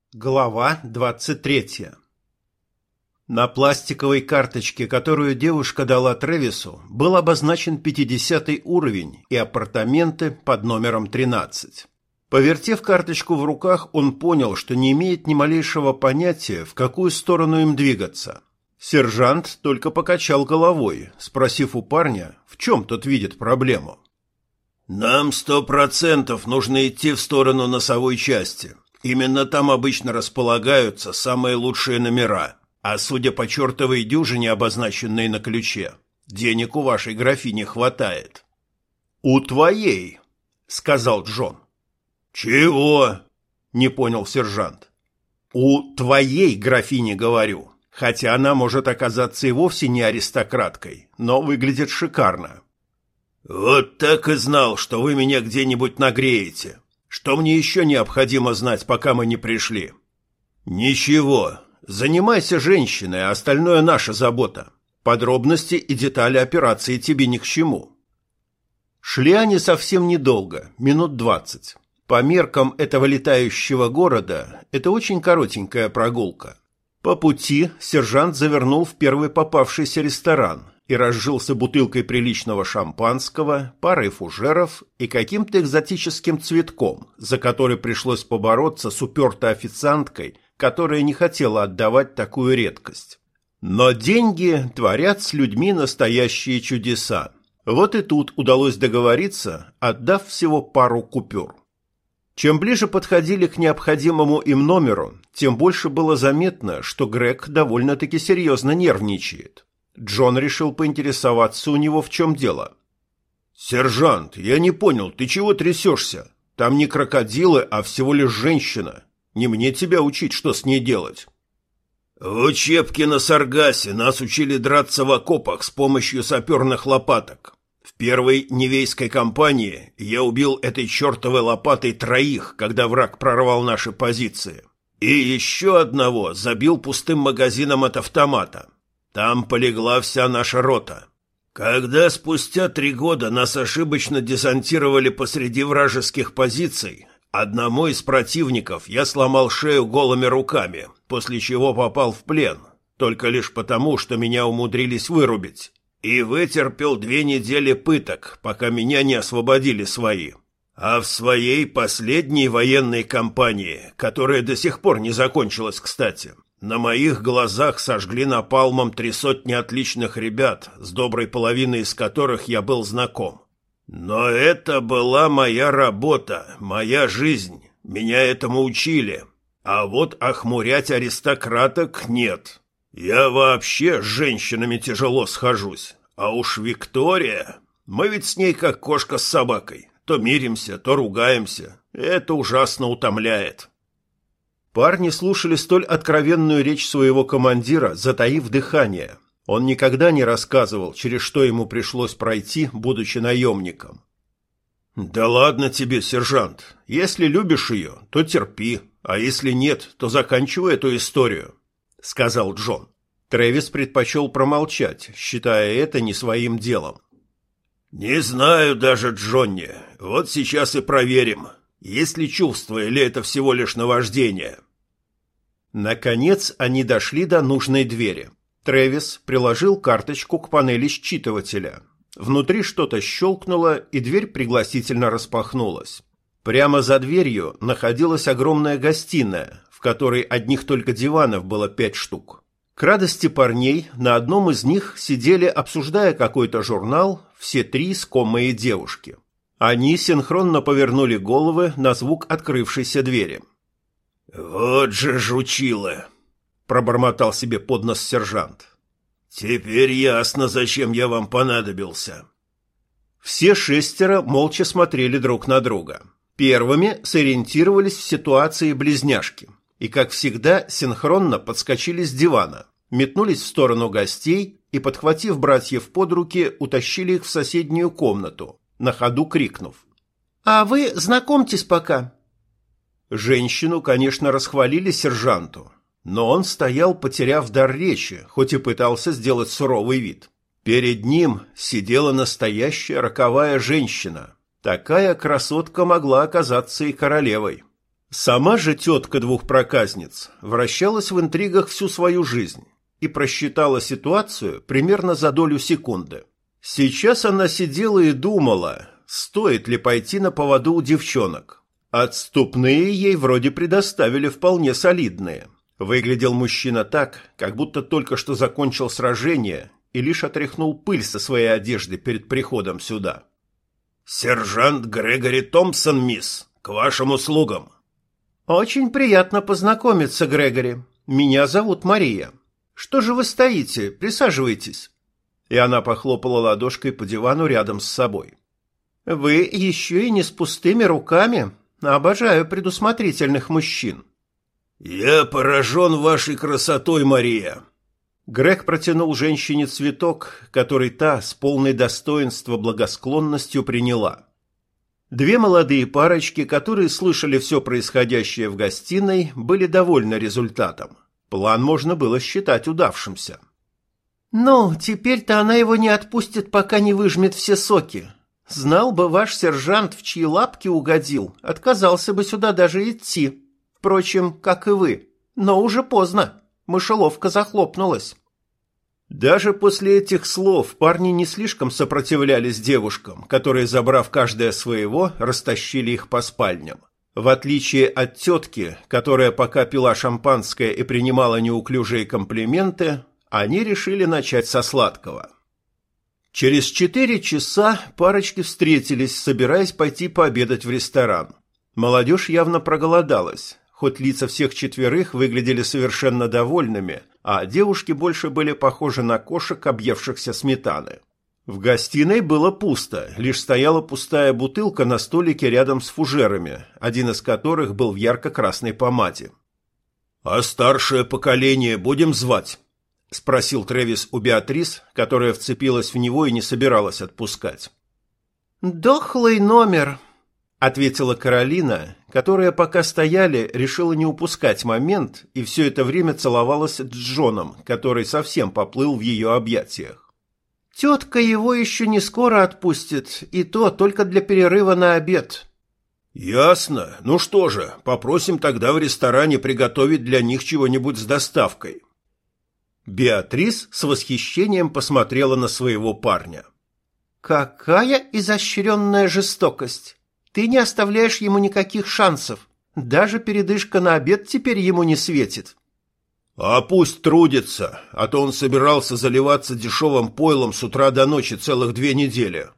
Глава 23. На пластиковой карточке, которую девушка дала Трэвису, был обозначен 50-й уровень и апартаменты под номером 13. Повертев карточку в руках, он понял, что не имеет ни малейшего понятия, в какую сторону им двигаться. Сержант только покачал головой, спросив у парня, в чем тот видит проблему. «Нам 100% нужно идти в сторону носовой части. Именно там обычно располагаются самые лучшие номера, а судя по чертовой дюжине, обозначенной на ключе, денег у вашей графини хватает». «У твоей», — сказал Джон. «Чего?» — не понял сержант. «У твоей графини, говорю, хотя она может оказаться и вовсе не аристократкой, но выглядит шикарно». «Вот так и знал, что вы меня где-нибудь нагреете. Что мне еще необходимо знать, пока мы не пришли?» «Ничего. Занимайся женщиной, а остальное наша забота. Подробности и детали операции тебе ни к чему». Шли они совсем недолго, минут 20. По меркам этого летающего города, это очень коротенькая прогулка. По пути сержант завернул в первый попавшийся ресторан и разжился бутылкой приличного шампанского, парой фужеров и каким-то экзотическим цветком, за который пришлось побороться с упертой официанткой, которая не хотела отдавать такую редкость. Но деньги творят с людьми настоящие чудеса. Вот и тут удалось договориться, отдав всего пару купюр. Чем ближе подходили к необходимому им номеру, тем больше было заметно, что Грег довольно-таки серьезно нервничает. Джон решил поинтересоваться у него, в чем дело. «Сержант, я не понял, ты чего трясешься? Там не крокодилы, а всего лишь женщина. Не мне тебя учить, что с ней делать». «В учебке на Саргасе нас учили драться в окопах с помощью саперных лопаток. В первой Невейской кампании я убил этой чертовой лопатой 3, когда враг прорвал наши позиции. И еще одного забил пустым магазином от автомата. Там полегла вся наша рота. Когда спустя 3 года нас ошибочно десантировали посреди вражеских позиций, одному из противников я сломал шею голыми руками, после чего попал в плен, только лишь потому, что меня умудрились вырубить, и вытерпел 2 недели пыток, пока меня не освободили свои. А в своей последней военной кампании, которая до сих пор не закончилась, кстати, на моих глазах сожгли напалмом 300 отличных ребят, с доброй половиной из которых я был знаком. Но это была моя работа, моя жизнь, меня этому учили. А вот охмурять аристократок нет. Я вообще с женщинами тяжело схожусь. А уж Виктория, мы ведь с ней как кошка с собакой. То миримся, то ругаемся. Это ужасно утомляет». Парни слушали столь откровенную речь своего командира, затаив дыхание. Он никогда не рассказывал, через что ему пришлось пройти, будучи наемником. «Да ладно тебе, сержант. Если любишь ее, то терпи, а если нет, то заканчивай эту историю», — сказал Джон. Трэвис предпочел промолчать, считая это не своим делом. «Не знаю даже, Джонни. Вот сейчас и проверим, есть ли чувство или это всего лишь наваждение». Наконец они дошли до нужной двери. Трэвис приложил карточку к панели считывателя. Внутри что-то щелкнуло, и дверь пригласительно распахнулась. Прямо за дверью находилась огромная гостиная, в которой одних только диванов было 5 штук. К радости парней на одном из них сидели, обсуждая какой-то журнал, все 3 искомые девушки. Они синхронно повернули головы на звук открывшейся двери. «Вот же жучило!» — пробормотал себе под нос сержант. «Теперь ясно, зачем я вам понадобился». Все 6 молча смотрели друг на друга. Первыми сориентировались в ситуации близняшки и, как всегда, синхронно подскочили с дивана, метнулись в сторону гостей и, подхватив братьев под руки, утащили их в соседнюю комнату, на ходу крикнув: «А вы знакомьтесь пока». Женщину, конечно, расхвалили сержанту, но он стоял, потеряв дар речи, хоть и пытался сделать суровый вид. Перед ним сидела настоящая роковая женщина. Такая красотка могла оказаться и королевой. Сама же тетка двух проказниц вращалась в интригах всю свою жизнь и просчитала ситуацию примерно за долю секунды. Сейчас она сидела и думала, стоит ли пойти на поводу у девчонок. Отступные ей вроде предоставили вполне солидные. Выглядел мужчина так, как будто только что закончил сражение и лишь отряхнул пыль со своей одежды перед приходом сюда. «Сержант Грегори Томпсон, мисс, к вашим услугам». «Очень приятно познакомиться, Грегори. Меня зовут Мария. Что же вы стоите? Присаживайтесь». И она похлопала ладошкой по дивану рядом с собой. «Вы еще и не с пустыми руками. Обожаю предусмотрительных мужчин». «Я поражен вашей красотой, Мария». Грег протянул женщине цветок, который та с полной достоинства благосклонностью приняла. Две молодые парочки, которые слышали все происходящее в гостиной, были довольны результатом. План можно было считать удавшимся. «Ну, теперь-то она его не отпустит, пока не выжмет все соки. Знал бы ваш сержант, в чьи лапки угодил, отказался бы сюда даже идти. Впрочем, как и вы. Но уже поздно. Мышеловка захлопнулась». Даже после этих слов парни не слишком сопротивлялись девушкам, которые, забрав каждое своего, растащили их по спальням. В отличие от тетки, которая пока пила шампанское и принимала неуклюжие комплименты, они решили начать со сладкого. Через 4 часа парочки встретились, собираясь пойти пообедать в ресторан. Молодежь явно проголодалась. Хоть лица всех четверых выглядели совершенно довольными, а девушки больше были похожи на кошек, объевшихся сметаны. В гостиной было пусто, лишь стояла пустая бутылка на столике рядом с фужерами, один из которых был в ярко-красной помаде. «А старшее поколение будем звать?» — спросил Трэвис у Беатрис, которая вцепилась в него и не собиралась отпускать. «Дохлый номер», — ответила Каролина, которая, пока стояли, решила не упускать момент и все это время целовалась с Джоном, который совсем поплыл в ее объятиях. «Тетка его еще не скоро отпустит, и то только для перерыва на обед». «Ясно. Ну что же, попросим тогда в ресторане приготовить для них чего-нибудь с доставкой». Беатрис с восхищением посмотрела на своего парня. «Какая изощренная жестокость! Ты не оставляешь ему никаких шансов. Даже передышка на обед теперь ему не светит». «А пусть трудится, а то он собирался заливаться дешевым пойлом с утра до ночи целых 2 недели».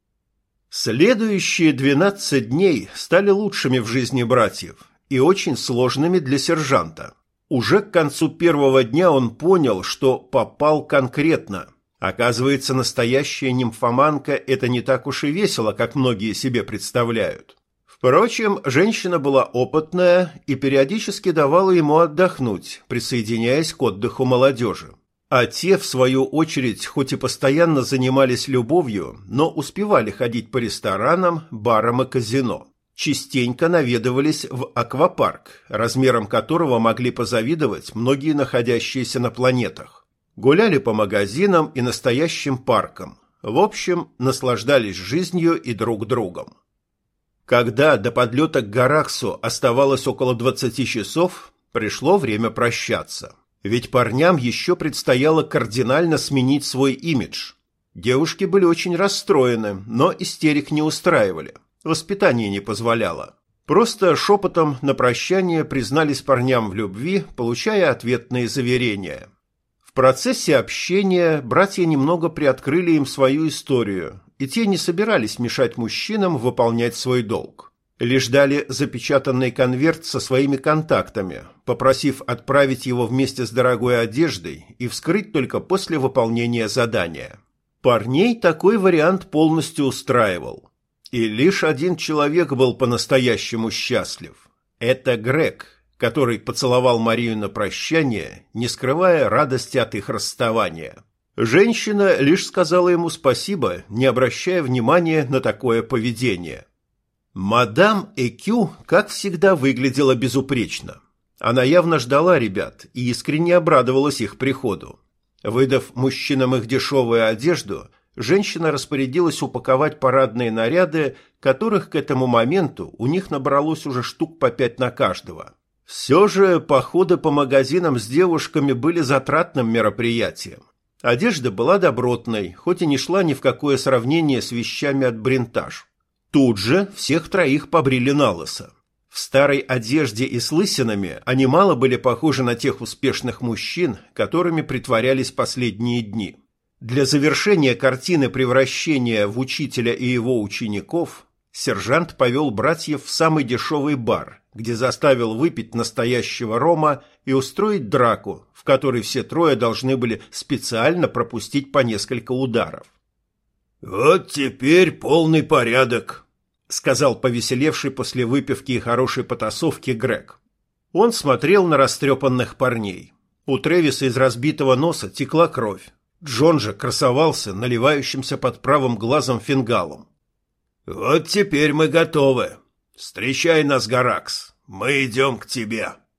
Следующие 12 дней стали лучшими в жизни братьев и очень сложными для сержанта. Уже к концу первого дня он понял, что попал конкретно. Оказывается, настоящая нимфоманка – это не так уж и весело, как многие себе представляют. Впрочем, женщина была опытная и периодически давала ему отдохнуть, присоединяясь к отдыху молодежи. А те, в свою очередь, хоть и постоянно занимались любовью, но успевали ходить по ресторанам, барам и казино. Частенько наведывались в аквапарк, размером которого могли позавидовать многие находящиеся на планетах. Гуляли по магазинам и настоящим паркам. В общем, наслаждались жизнью и друг другом. Когда до подлета к Гараксу оставалось около 20 часов, пришло время прощаться. Ведь парням еще предстояло кардинально сменить свой имидж. Девушки были очень расстроены, но истерик не устраивали. Воспитание не позволяло. Просто шепотом на прощание признались парням в любви, получая ответные заверения. В процессе общения братья немного приоткрыли им свою историю, и те не собирались мешать мужчинам выполнять свой долг. Лишь дали запечатанный конверт со своими контактами, попросив отправить его вместе с дорогой одеждой и вскрыть только после выполнения задания. Парней такой вариант полностью устраивал. И лишь один человек был по-настоящему счастлив. Это Грег, который поцеловал Марию на прощание, не скрывая радости от их расставания. Женщина лишь сказала ему спасибо, не обращая внимания на такое поведение. Мадам Экю, как всегда, выглядела безупречно. Она явно ждала ребят и искренне обрадовалась их приходу. Выдав мужчинам их дешевую одежду, женщина распорядилась упаковать парадные наряды, которых к этому моменту у них набралось уже штук по 5 на каждого. Все же походы по магазинам с девушками были затратным мероприятием. Одежда была добротной, хоть и не шла ни в какое сравнение с вещами от Бринтаж. Тут же всех троих побрили налысо. В старой одежде и с лысинами они мало были похожи на тех успешных мужчин, которыми притворялись последние дни. Для завершения картины превращения в учителя и его учеников сержант повел братьев в самый дешевый бар, где заставил выпить настоящего рома и устроить драку, в которой все трое должны были специально пропустить по несколько ударов. «Вот теперь полный порядок», — сказал повеселевший после выпивки и хорошей потасовки Грег. Он смотрел на растрепанных парней. У Трэвиса из разбитого носа текла кровь. Джон же красовался наливающимся под правым глазом фингалом. «Вот теперь мы готовы. Встречай нас, Гаракс. Мы идем к тебе».